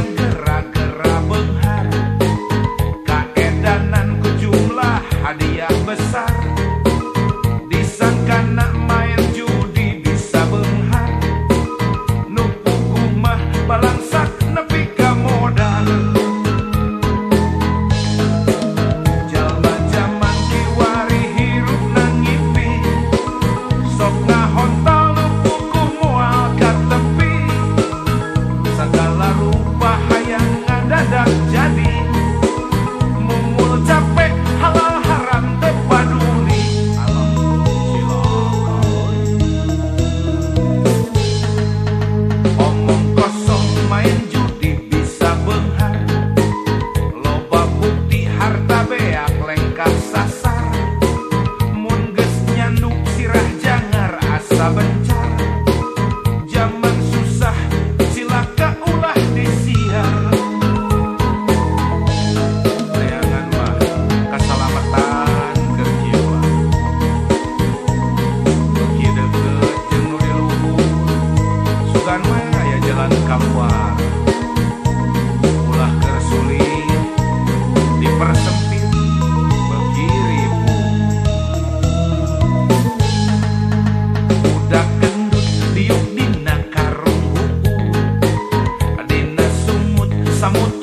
hayang gerak-gerak benghar, kaedanan ku jumlah hadiah besar. Disangka nak main judi bisa benghar, nu puguh mah balangsak nepi ka modal. Jalma-jaman kiwari hirup nangipi, sok ngahontol nu puguh moal ka tepi. Segala rupa hayang ngadadak jadi, mungul capek halal haram teu paduli. Omong kosong main judi bisa benghar, loba bukti harta beak lengkap sasar. Mun geus nyanduk sirah jangar asa bencar, zaman susah silaka ulah disiar. Neangan mah kasalamatan keur jiwa, beuki deukeut jeung nu di luhur, sugan mah aya jalan kaluar. Ulah keur sulit dipersempit beuki ribu. Budak gendut diuk dina karung hukum, dina sumut samut